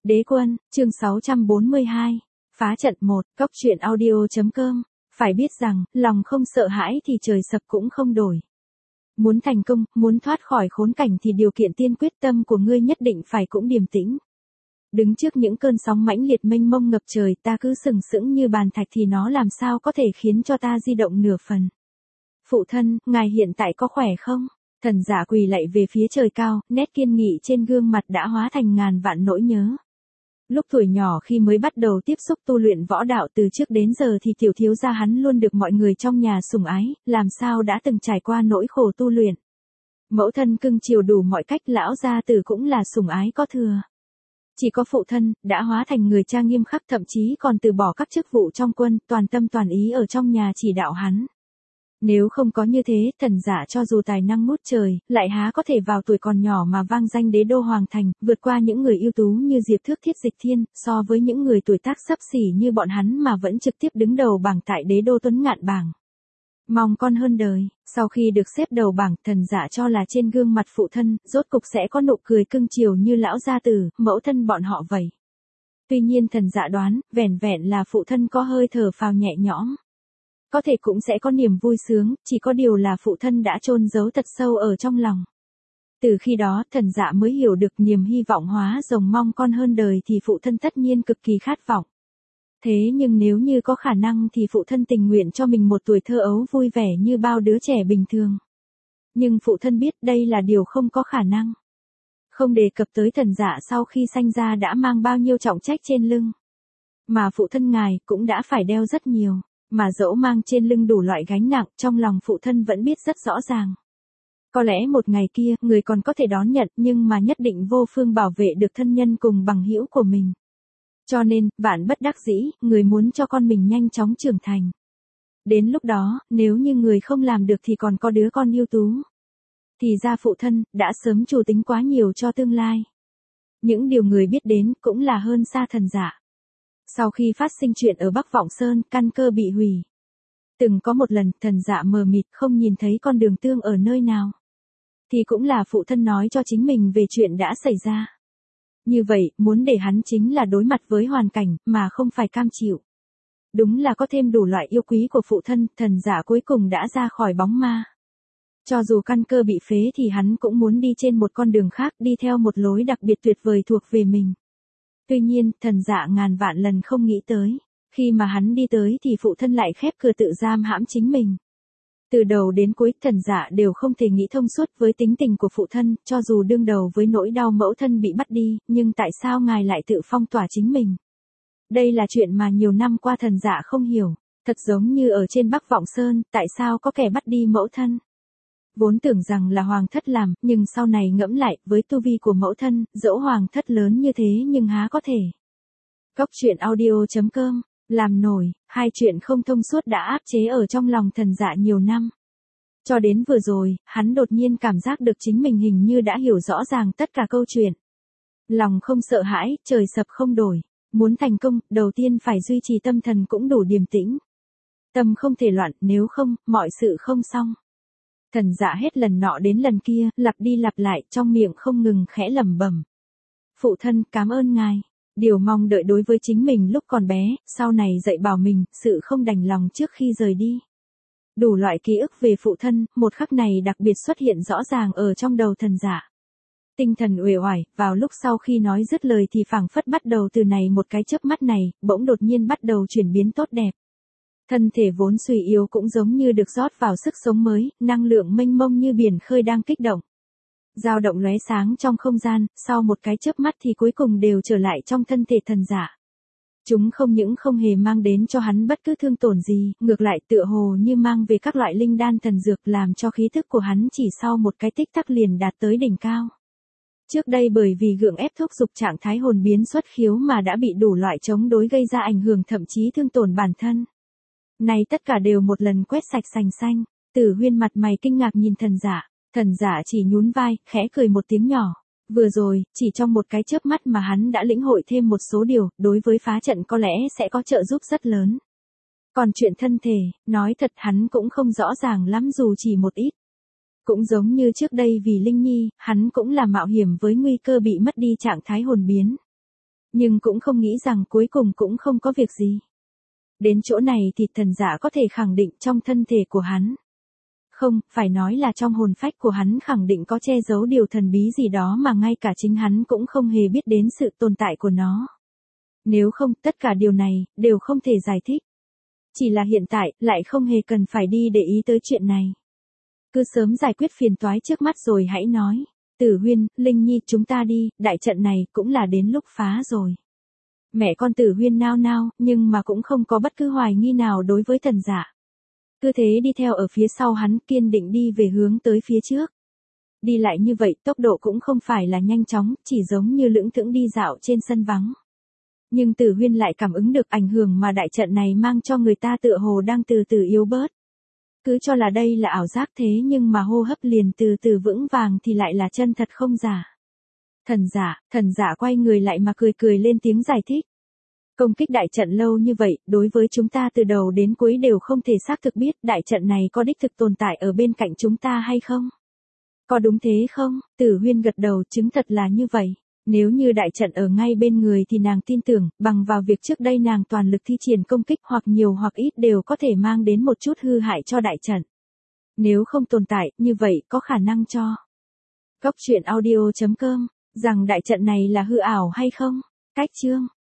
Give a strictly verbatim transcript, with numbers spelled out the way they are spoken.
Đế quân, chương sáu trăm bốn mươi hai. Phá trận một, cốc truyện audio.com. Phải biết rằng, lòng không sợ hãi thì trời sập cũng không đổi. Muốn thành công, muốn thoát khỏi khốn cảnh thì điều kiện tiên quyết tâm của ngươi nhất định phải cũng điềm tĩnh. Đứng trước những cơn sóng mãnh liệt mênh mông ngập trời, ta cứ sừng sững như bàn thạch thì nó làm sao có thể khiến cho ta di động nửa phần. Phụ thân, ngài hiện tại có khỏe không? Thần giả quỳ lạy về phía trời cao, nét kiên nghị trên gương mặt đã hóa thành ngàn vạn nỗi nhớ. Lúc tuổi nhỏ khi mới bắt đầu tiếp xúc tu luyện võ đạo từ trước đến giờ thì tiểu thiếu gia hắn luôn được mọi người trong nhà sủng ái, làm sao đã từng trải qua nỗi khổ tu luyện. Mẫu thân cưng chiều đủ mọi cách, lão gia tử cũng là sủng ái có thừa. Chỉ có phụ thân, đã hóa thành người cha nghiêm khắc, thậm chí còn từ bỏ các chức vụ trong quân, toàn tâm toàn ý ở trong nhà chỉ đạo hắn. Nếu không có như thế, thần giả cho dù tài năng ngút trời, lại há có thể vào tuổi còn nhỏ mà vang danh đế đô hoàng thành, vượt qua những người ưu tú như Diệp Thước Thiết Dịch Thiên, so với những người tuổi tác xấp xỉ như bọn hắn mà vẫn trực tiếp đứng đầu bảng tại đế đô tuấn ngạn bảng. Mong con hơn đời, sau khi được xếp đầu bảng, thần giả cho là trên gương mặt phụ thân, rốt cục sẽ có nụ cười cưng chiều như lão gia tử, mẫu thân bọn họ vậy. Tuy nhiên thần giả đoán, vẻn vẹn là phụ thân có hơi thở phào nhẹ nhõm. Có thể cũng sẽ có niềm vui sướng, chỉ có điều là phụ thân đã chôn giấu thật sâu ở trong lòng. Từ khi đó, thần dạ mới hiểu được niềm hy vọng hóa rồng mong con hơn đời thì phụ thân tất nhiên cực kỳ khát vọng. Thế nhưng nếu như có khả năng thì phụ thân tình nguyện cho mình một tuổi thơ ấu vui vẻ như bao đứa trẻ bình thường. Nhưng phụ thân biết đây là điều không có khả năng. Không đề cập tới thần dạ sau khi sanh ra đã mang bao nhiêu trọng trách trên lưng. Mà phụ thân ngài cũng đã phải đeo rất nhiều. Mà dẫu mang trên lưng đủ loại gánh nặng, trong lòng phụ thân vẫn biết rất rõ ràng. Có lẽ một ngày kia, người còn có thể đón nhận, nhưng mà nhất định vô phương bảo vệ được thân nhân cùng bằng hữu của mình. Cho nên, vạn bất đắc dĩ, người muốn cho con mình nhanh chóng trưởng thành. Đến lúc đó, nếu như người không làm được thì còn có đứa con ưu tú. Thì ra phụ thân, đã sớm chủ tính quá nhiều cho tương lai. Những điều người biết đến, cũng là hơn xa thần giả. Sau khi phát sinh chuyện ở Bắc Vọng Sơn, căn cơ bị hủy. Từng có một lần, thần dạ mờ mịt không nhìn thấy con đường tương ở nơi nào. Thì cũng là phụ thân nói cho chính mình về chuyện đã xảy ra. Như vậy, muốn để hắn chính là đối mặt với hoàn cảnh, mà không phải cam chịu. Đúng là có thêm đủ loại yêu quý của phụ thân, thần dạ cuối cùng đã ra khỏi bóng ma. Cho dù căn cơ bị phế thì hắn cũng muốn đi trên một con đường khác, đi theo một lối đặc biệt tuyệt vời thuộc về mình. Tuy nhiên, thần dạ ngàn vạn lần không nghĩ tới. Khi mà hắn đi tới thì phụ thân lại khép cửa tự giam hãm chính mình. Từ đầu đến cuối, thần dạ đều không thể nghĩ thông suốt với tính tình của phụ thân, cho dù đương đầu với nỗi đau mẫu thân bị bắt đi, nhưng tại sao ngài lại tự phong tỏa chính mình? Đây là chuyện mà nhiều năm qua thần dạ không hiểu. Thật giống như ở trên Bắc Vọng Sơn, tại sao có kẻ bắt đi mẫu thân? Vốn tưởng rằng là hoàng thất làm, nhưng sau này ngẫm lại, với tu vi của mẫu thân, dẫu hoàng thất lớn như thế nhưng há có thể. Cốc truyện audio.com, làm nổi, hai chuyện không thông suốt đã áp chế ở trong lòng thần dạ nhiều năm. Cho đến vừa rồi, hắn đột nhiên cảm giác được chính mình hình như đã hiểu rõ ràng tất cả câu chuyện. Lòng không sợ hãi, trời sập không đổi. Muốn thành công, đầu tiên phải duy trì tâm thần cũng đủ điềm tĩnh. Tâm không thể loạn, nếu không, mọi sự không xong. Thần dạ hết lần nọ đến lần kia, lặp đi lặp lại, trong miệng không ngừng khẽ lẩm bẩm. Phụ thân, cảm ơn ngài. Điều mong đợi đối với chính mình lúc còn bé, sau này dạy bảo mình, sự không đành lòng trước khi rời đi. Đủ loại ký ức về phụ thân, một khắc này đặc biệt xuất hiện rõ ràng ở trong đầu thần dạ. Tinh thần uể oải, vào lúc sau khi nói dứt lời thì phảng phất bắt đầu từ này một cái chớp mắt này, bỗng đột nhiên bắt đầu chuyển biến tốt đẹp. Thân thể vốn suy yếu cũng giống như được rót vào sức sống mới, năng lượng mênh mông như biển khơi đang kích động. Dao động lóe sáng trong không gian, sau một cái chớp mắt thì cuối cùng đều trở lại trong thân thể thần giả. Chúng không những không hề mang đến cho hắn bất cứ thương tổn gì, ngược lại tựa hồ như mang về các loại linh đan thần dược làm cho khí thức của hắn chỉ sau một cái tích tắc liền đạt tới đỉnh cao. Trước đây bởi vì gượng ép thúc dục trạng thái hồn biến xuất khiếu mà đã bị đủ loại chống đối gây ra ảnh hưởng thậm chí thương tổn bản thân. Này tất cả đều một lần quét sạch sành xanh, Tử Huyên mặt mày kinh ngạc nhìn thần giả, thần giả chỉ nhún vai, khẽ cười một tiếng nhỏ. Vừa rồi, chỉ trong một cái chớp mắt mà hắn đã lĩnh hội thêm một số điều, đối với phá trận có lẽ sẽ có trợ giúp rất lớn. Còn chuyện thân thể, nói thật hắn cũng không rõ ràng lắm dù chỉ một ít. Cũng giống như trước đây vì Linh Nhi, hắn cũng là mạo hiểm với nguy cơ bị mất đi trạng thái hồn biến. Nhưng cũng không nghĩ rằng cuối cùng cũng không có việc gì. Đến chỗ này thì thần giả có thể khẳng định trong thân thể của hắn. Không, phải nói là trong hồn phách của hắn khẳng định có che giấu điều thần bí gì đó mà ngay cả chính hắn cũng không hề biết đến sự tồn tại của nó. Nếu không, tất cả điều này, đều không thể giải thích. Chỉ là hiện tại, lại không hề cần phải đi để ý tới chuyện này. Cứ sớm giải quyết phiền toái trước mắt rồi hãy nói. Tử Huyên, Linh Nhi, chúng ta đi, đại trận này cũng là đến lúc phá rồi. Mẹ con Tử Huyên nao nao, nhưng mà cũng không có bất cứ hoài nghi nào đối với thần giả. Cứ thế đi theo ở phía sau hắn, kiên định đi về hướng tới phía trước. Đi lại như vậy, tốc độ cũng không phải là nhanh chóng, chỉ giống như lững thững đi dạo trên sân vắng. Nhưng Tử Huyên lại cảm ứng được ảnh hưởng mà đại trận này mang cho người ta tựa hồ đang từ từ yếu bớt. Cứ cho là đây là ảo giác thế nhưng mà hô hấp liền từ từ vững vàng thì lại là chân thật không giả. Thần giả, thần giả quay người lại mà cười cười lên tiếng giải thích. Công kích đại trận lâu như vậy, đối với chúng ta từ đầu đến cuối đều không thể xác thực biết đại trận này có đích thực tồn tại ở bên cạnh chúng ta hay không. Có đúng thế không? Tử Huyên gật đầu, chứng thật là như vậy. Nếu như đại trận ở ngay bên người thì nàng tin tưởng, bằng vào việc trước đây nàng toàn lực thi triển công kích hoặc nhiều hoặc ít đều có thể mang đến một chút hư hại cho đại trận. Nếu không tồn tại, như vậy có khả năng cho. Cốc truyện audio chấm com, rằng đại trận này là hư ảo hay không? Cách chương.